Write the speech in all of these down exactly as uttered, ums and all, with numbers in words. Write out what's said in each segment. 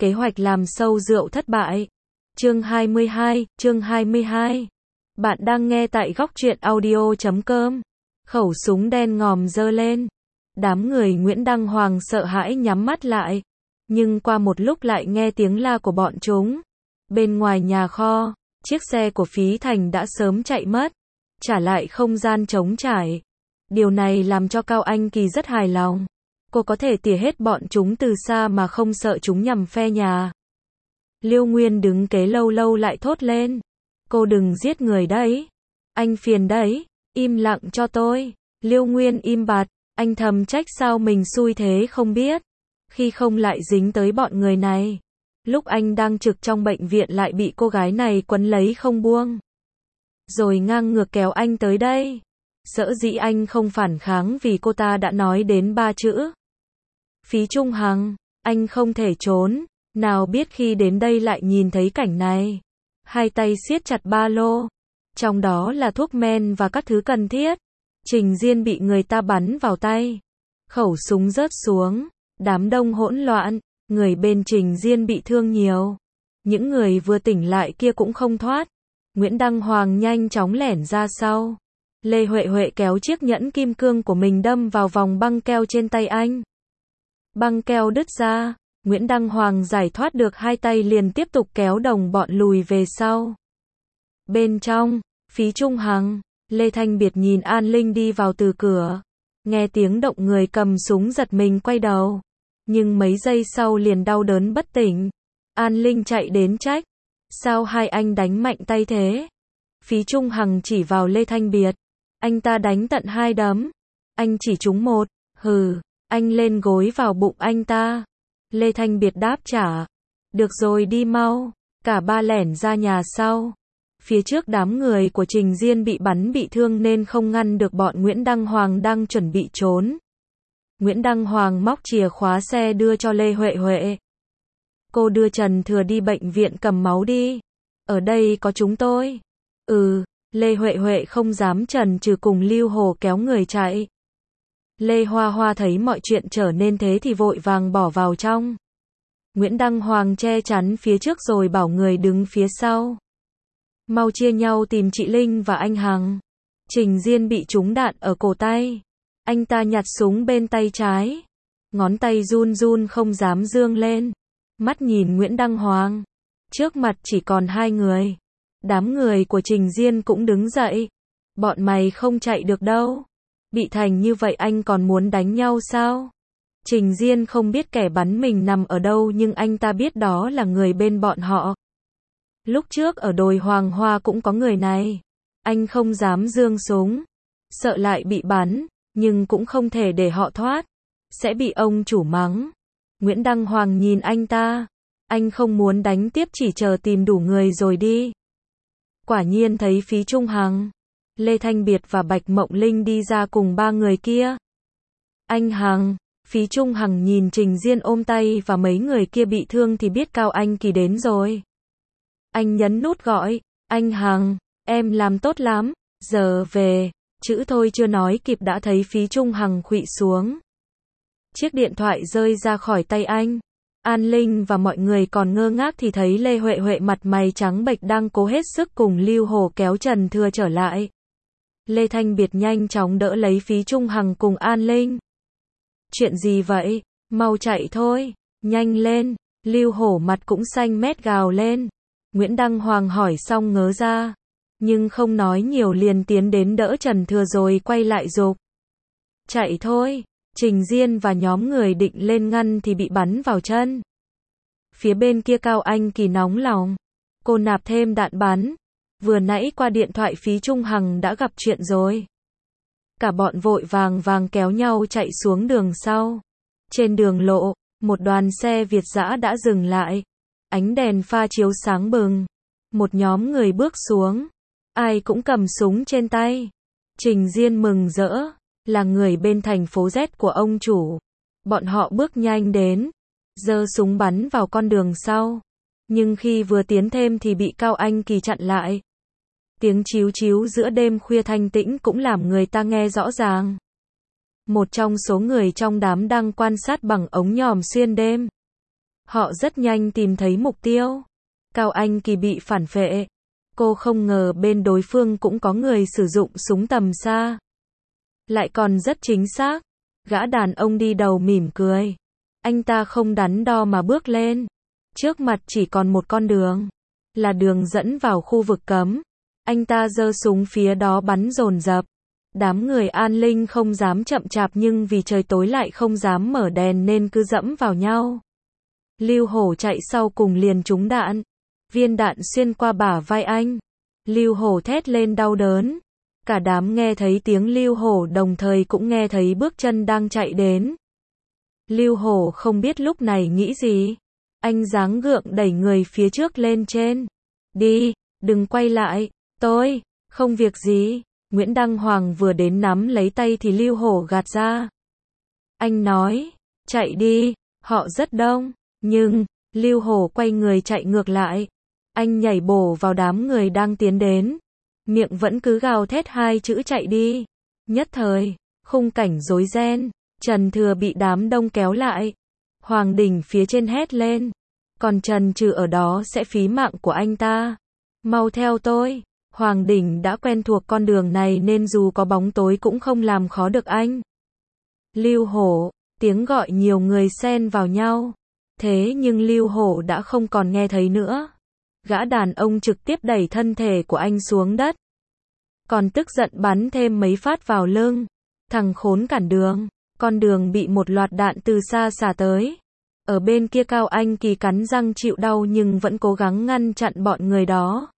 Kế hoạch làm sâu rượu thất bại. Chương hai mươi hai, chương hai mươi hai. Bạn đang nghe tại góc truyện audio chấm com. Khẩu súng đen ngòm giơ lên. Đám người Nguyễn Đăng Hoàng sợ hãi nhắm mắt lại. Nhưng qua một lúc lại nghe tiếng la của bọn chúng. Bên ngoài nhà kho, chiếc xe của Phí Thành đã sớm chạy mất. Trả lại không gian trống trải. Điều này làm cho Cao Anh Kỳ rất hài lòng. Cô có thể tỉa hết bọn chúng từ xa mà không sợ chúng nhằm phe nhà. Liêu Nguyên đứng kế lâu lâu lại thốt lên. Cô đừng giết người đấy. Anh phiền đấy. Im lặng cho tôi. Liêu Nguyên im bặt. Anh thầm trách sao mình xui thế không biết. Khi không lại dính tới bọn người này. Lúc anh đang trực trong bệnh viện lại bị cô gái này quấn lấy không buông. Rồi ngang ngược kéo anh tới đây. Dẫu dĩ anh không phản kháng vì cô ta đã nói đến ba chữ. Phí Trung Hằng, anh không thể trốn. Nào biết khi đến đây lại nhìn thấy cảnh này. Hai tay siết chặt ba lô. Trong đó là thuốc men và các thứ cần thiết. Trình Diên bị người ta bắn vào tay. Khẩu súng rớt xuống. Đám đông hỗn loạn. Người bên Trình Diên bị thương nhiều. Những người vừa tỉnh lại kia cũng không thoát. Nguyễn Đăng Hoàng nhanh chóng lẻn ra sau. Lê Huệ Huệ kéo chiếc nhẫn kim cương của mình đâm vào vòng băng keo trên tay anh. Băng keo đứt ra. Nguyễn Đăng Hoàng giải thoát được hai tay liền tiếp tục kéo đồng bọn lùi về sau. Bên trong, Phí Trung Hằng, Lê Thanh Biệt nhìn An Linh đi vào từ cửa. Nghe tiếng động người cầm súng giật mình quay đầu. Nhưng mấy giây sau liền đau đớn bất tỉnh. An Linh chạy đến trách. Sao hai anh đánh mạnh tay thế? Phí Trung Hằng chỉ vào Lê Thanh Biệt. Anh ta đánh tận hai đấm. Anh chỉ trúng một. Hừ, anh lên gối vào bụng anh ta. Lê Thanh Biệt đáp trả. Được rồi đi mau. Cả ba lẻn ra nhà sau. Phía trước đám người của Trình Diên bị bắn bị thương nên không ngăn được bọn Nguyễn Đăng Hoàng đang chuẩn bị trốn. Nguyễn Đăng Hoàng móc chìa khóa xe đưa cho Lê Huệ Huệ. Cô đưa Trần Thừa đi bệnh viện cầm máu đi. Ở đây có chúng tôi. Ừ, Lê Huệ Huệ không dám chần chừ cùng Lưu Hồ kéo người chạy. Lê Hoa Hoa thấy mọi chuyện trở nên thế thì vội vàng bỏ vào trong. Nguyễn Đăng Hoàng che chắn phía trước rồi bảo người đứng phía sau. Mau chia nhau tìm chị Linh và anh Hằng. Trình Diên bị trúng đạn ở cổ tay. Anh ta nhặt súng bên tay trái. Ngón tay run run không dám dương lên. Mắt nhìn Nguyễn Đăng Hoàng. Trước mặt chỉ còn hai người. Đám người của Trình Diên cũng đứng dậy. Bọn mày không chạy được đâu. Bị thành như vậy anh còn muốn đánh nhau sao? Trình Diên không biết kẻ bắn mình nằm ở đâu nhưng anh ta biết đó là người bên bọn họ. Lúc trước ở đồi Hoàng Hoa cũng có người này. Anh không dám giương súng. Sợ lại bị bắn, nhưng cũng không thể để họ thoát. Sẽ bị ông chủ mắng. Nguyễn Đăng Hoàng nhìn anh ta. Anh không muốn đánh tiếp chỉ chờ tìm đủ người rồi đi. Quả nhiên thấy Phí Trung Hằng, Lê Thanh Biệt và Bạch Mộng Linh đi ra cùng ba người kia. Anh Hằng, Phí Trung Hằng nhìn Trình Diên ôm tay và mấy người kia bị thương thì biết Cao Anh Kỳ đến rồi. Anh nhấn nút gọi. Anh Hằng, em làm tốt lắm. Giờ về. Chữ thôi chưa nói kịp đã thấy Phí Trung Hằng khuỵu xuống. Chiếc điện thoại rơi ra khỏi tay anh. An Linh và mọi người còn ngơ ngác thì thấy Lê Huệ Huệ mặt mày trắng bệch đang cố hết sức cùng Lưu Hồ kéo Trần Thừa trở lại. Lê Thanh Biệt nhanh chóng đỡ lấy Phí Trung Hằng cùng An Linh. Chuyện gì vậy? Mau chạy thôi. Nhanh lên. Lưu Hổ mặt cũng xanh mét gào lên. Nguyễn Đăng Hoàng hỏi xong ngớ ra. Nhưng không nói nhiều liền tiến đến đỡ Trần Thừa rồi quay lại giục. Chạy thôi. Trình Diên và nhóm người định lên ngăn thì bị bắn vào chân. Phía bên kia Cao Anh Kỳ nóng lòng. Cô nạp thêm đạn bắn. Vừa nãy qua điện thoại Phí Trung Hằng đã gặp chuyện rồi. Cả bọn vội vàng vàng kéo nhau chạy xuống đường sau. Trên đường lộ, một đoàn xe Việt dã đã dừng lại. Ánh đèn pha chiếu sáng bừng. Một nhóm người bước xuống. Ai cũng cầm súng trên tay. Trình Diên mừng rỡ. Là người bên thành phố Z của ông chủ. Bọn họ bước nhanh đến. Giơ súng bắn vào con đường sau. Nhưng khi vừa tiến thêm thì bị Cao Anh Kỳ chặn lại. Tiếng chíu chíu giữa đêm khuya thanh tĩnh cũng làm người ta nghe rõ ràng. Một trong số người trong đám đang quan sát bằng ống nhòm xuyên đêm. Họ rất nhanh tìm thấy mục tiêu. Cao Anh Kỳ bị phản phệ. Cô không ngờ bên đối phương cũng có người sử dụng súng tầm xa. Lại còn rất chính xác. Gã đàn ông đi đầu mỉm cười. Anh ta không đắn đo mà bước lên. Trước mặt chỉ còn một con đường. Là đường dẫn vào khu vực cấm. Anh ta giơ súng phía đó bắn dồn dập. Đám người an ninh không dám chậm chạp nhưng vì trời tối lại không dám mở đèn nên cứ dẫm vào nhau. Lưu Hổ chạy sau cùng liền trúng đạn. Viên đạn xuyên qua bả vai anh. Lưu Hổ thét lên đau đớn. Cả đám nghe thấy tiếng Lưu Hổ đồng thời cũng nghe thấy bước chân đang chạy đến. Lưu Hổ không biết lúc này nghĩ gì. Anh gắng gượng đẩy người phía trước lên trên. Đi, đừng quay lại, tôi, không việc gì. Nguyễn Đăng Hoàng vừa đến nắm lấy tay thì Lưu Hổ gạt ra. Anh nói, chạy đi, họ rất đông. Nhưng, Lưu Hổ quay người chạy ngược lại. Anh nhảy bổ vào đám người đang tiến đến. Miệng vẫn cứ gào thét hai chữ chạy đi. Nhất thời, khung cảnh rối ren. Trần Thừa bị đám đông kéo lại. Hoàng Đình phía trên hét lên. Còn Trần Trừ ở đó sẽ phí mạng của anh ta. Mau theo tôi. Hoàng Đình đã quen thuộc con đường này nên dù có bóng tối cũng không làm khó được anh. Lưu Hổ, tiếng gọi nhiều người xen vào nhau. Thế nhưng Lưu Hổ đã không còn nghe thấy nữa. Gã đàn ông trực tiếp đẩy thân thể của anh xuống đất. Còn tức giận bắn thêm mấy phát vào lưng. Thằng khốn cản đường. Con đường bị một loạt đạn từ xa xả tới. Ở bên kia Cao Anh Kỳ cắn răng chịu đau nhưng vẫn cố gắng ngăn chặn bọn người đó.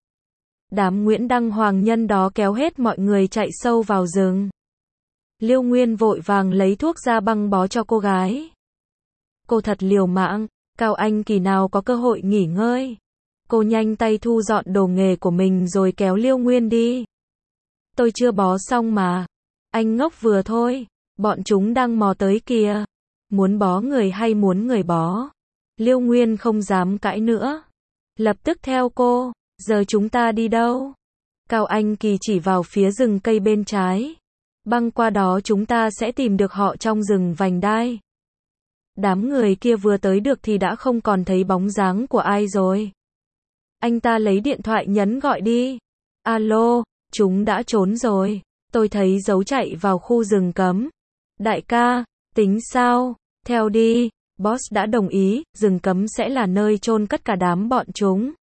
Đám Nguyễn Đăng Hoàng nhân đó kéo hết mọi người chạy sâu vào rừng. Liêu Nguyên vội vàng lấy thuốc ra băng bó cho cô gái. Cô thật liều mạng, Cao Anh Kỳ nào có cơ hội nghỉ ngơi. Cô nhanh tay thu dọn đồ nghề của mình rồi kéo Liêu Nguyên đi. Tôi chưa bó xong mà. Anh ngốc vừa thôi, bọn chúng đang mò tới kìa. Muốn bó người hay muốn người bó? Liêu Nguyên không dám cãi nữa. Lập tức theo cô. Giờ chúng ta đi đâu? Cao Anh Kỳ chỉ vào phía rừng cây bên trái. Băng qua đó chúng ta sẽ tìm được họ trong rừng vành đai. Đám người kia vừa tới được thì đã không còn thấy bóng dáng của ai rồi. Anh ta lấy điện thoại nhấn gọi đi. Alo, chúng đã trốn rồi. Tôi thấy dấu chạy vào khu rừng cấm. Đại ca, tính sao? Theo đi. Boss đã đồng ý, rừng cấm sẽ là nơi chôn cất cả đám bọn chúng.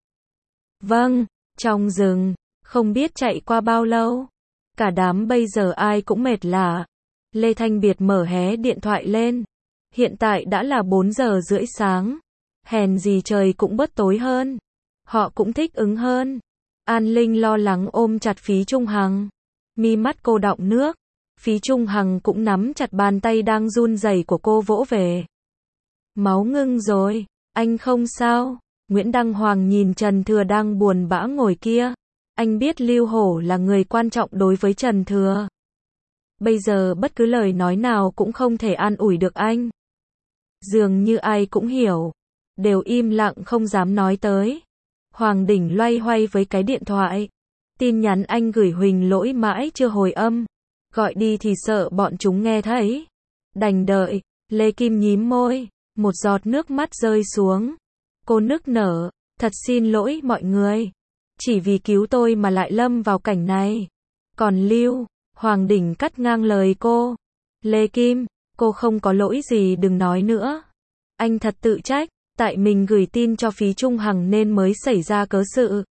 Vâng, trong rừng, không biết chạy qua bao lâu. Cả đám bây giờ ai cũng mệt lả. Lê Thanh Biệt mở hé điện thoại lên. Hiện tại đã là bốn giờ rưỡi sáng. Hèn gì trời cũng bớt tối hơn. Họ cũng thích ứng hơn. An Linh lo lắng ôm chặt Phí Trung Hằng. Mi mắt cô đọng nước. Phí Trung Hằng cũng nắm chặt bàn tay đang run rẩy của cô vỗ về. Máu ngưng rồi, anh không sao. Nguyễn Đăng Hoàng nhìn Trần Thừa đang buồn bã ngồi kia. Anh biết Lưu Hổ là người quan trọng đối với Trần Thừa. Bây giờ bất cứ lời nói nào cũng không thể an ủi được anh. Dường như ai cũng hiểu. Đều im lặng không dám nói tới. Hoàng Đỉnh loay hoay với cái điện thoại. Tin nhắn anh gửi Huỳnh Lỗi mãi chưa hồi âm. Gọi đi thì sợ bọn chúng nghe thấy. Đành đợi. Lê Kim nhím môi. Một giọt nước mắt rơi xuống. Cô nức nở. Thật xin lỗi mọi người. Chỉ vì cứu tôi mà lại lâm vào cảnh này. Còn Lưu, Hoàng Đỉnh cắt ngang lời cô. Lê Kim, cô không có lỗi gì đừng nói nữa. Anh thật tự trách. Tại mình gửi tin cho Phí Trung Hằng nên mới xảy ra cớ sự.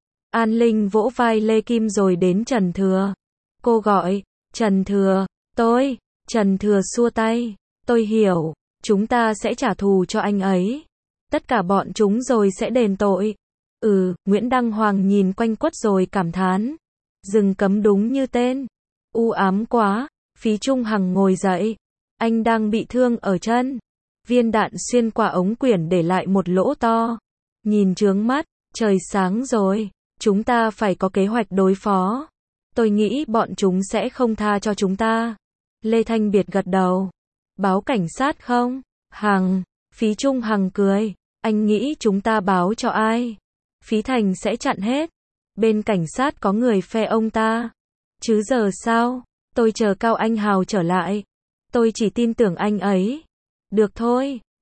An Linh vỗ vai Lê Kim rồi đến Trần Thừa. Cô gọi, Trần Thừa, tôi, Trần Thừa xua tay. Tôi hiểu, chúng ta sẽ trả thù cho anh ấy. Tất cả bọn chúng rồi sẽ đền tội. Ừ, Nguyễn Đăng Hoàng nhìn quanh quất rồi cảm thán. Rừng cấm đúng như tên. U ám quá, Phí Trung Hằng ngồi dậy. Anh đang bị thương ở chân. Viên đạn xuyên qua ống quyển để lại một lỗ to. Nhìn chướng mắt, trời sáng rồi. Chúng ta phải có kế hoạch đối phó. Tôi nghĩ bọn chúng sẽ không tha cho chúng ta. Lê Thanh Biệt gật đầu. Báo cảnh sát không? Hằng. Phí Trung Hằng cười. Anh nghĩ chúng ta báo cho ai? Phí Thành sẽ chặn hết. Bên cảnh sát có người phe ông ta. Chứ giờ sao? Tôi chờ Cao Anh Hào trở lại. Tôi chỉ tin tưởng anh ấy. Được thôi.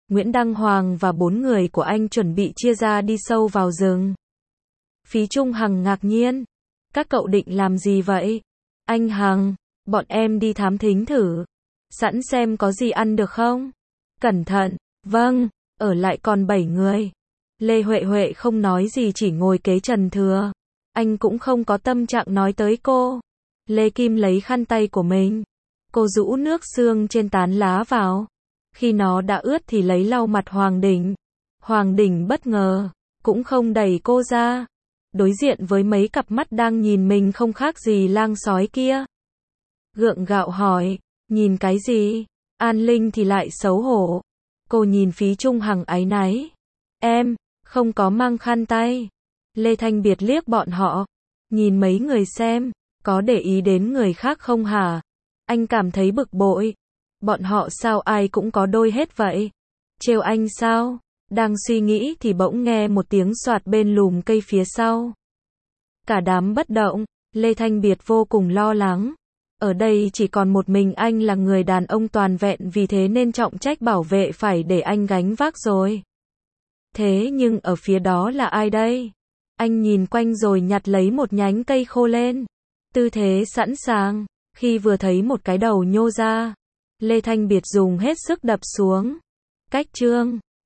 Nguyễn Đăng Hoàng và bốn người của anh chuẩn bị chia ra đi sâu vào rừng. Phí Trung Hằng ngạc nhiên. Các cậu định làm gì vậy? Anh Hằng, bọn em đi thám thính thử. Sẵn xem có gì ăn được không? Cẩn thận. Vâng, ở lại còn bảy người. Lê Huệ Huệ không nói gì chỉ ngồi kế Trần Thừa. Anh cũng không có tâm trạng nói tới cô. Lê Kim lấy khăn tay của mình. Cô rũ nước xương trên tán lá vào. Khi nó đã ướt thì lấy lau mặt Hoàng Đỉnh. Hoàng Đỉnh bất ngờ, cũng không đẩy cô ra. Đối diện với mấy cặp mắt đang nhìn mình không khác gì lang sói kia. Gượng gạo hỏi, nhìn cái gì? An Linh thì lại xấu hổ. Cô nhìn Phí Trung Hằng áy náy. Em, không có mang khăn tay. Lê Thanh Biệt liếc bọn họ. Nhìn mấy người xem, có để ý đến người khác không hả? Anh cảm thấy bực bội. Bọn họ sao ai cũng có đôi hết vậy? Trêu anh sao? Đang suy nghĩ thì bỗng nghe một tiếng xoạt bên lùm cây phía sau. Cả đám bất động, Lê Thanh Biệt vô cùng lo lắng. Ở đây chỉ còn một mình anh là người đàn ông toàn vẹn, vì thế nên trọng trách bảo vệ phải để anh gánh vác rồi. Thế nhưng ở phía đó là ai đây? Anh nhìn quanh rồi nhặt lấy một nhánh cây khô lên. Tư thế sẵn sàng, khi vừa thấy một cái đầu nhô ra, Lê Thanh Biệt dùng hết sức đập xuống. Cách chương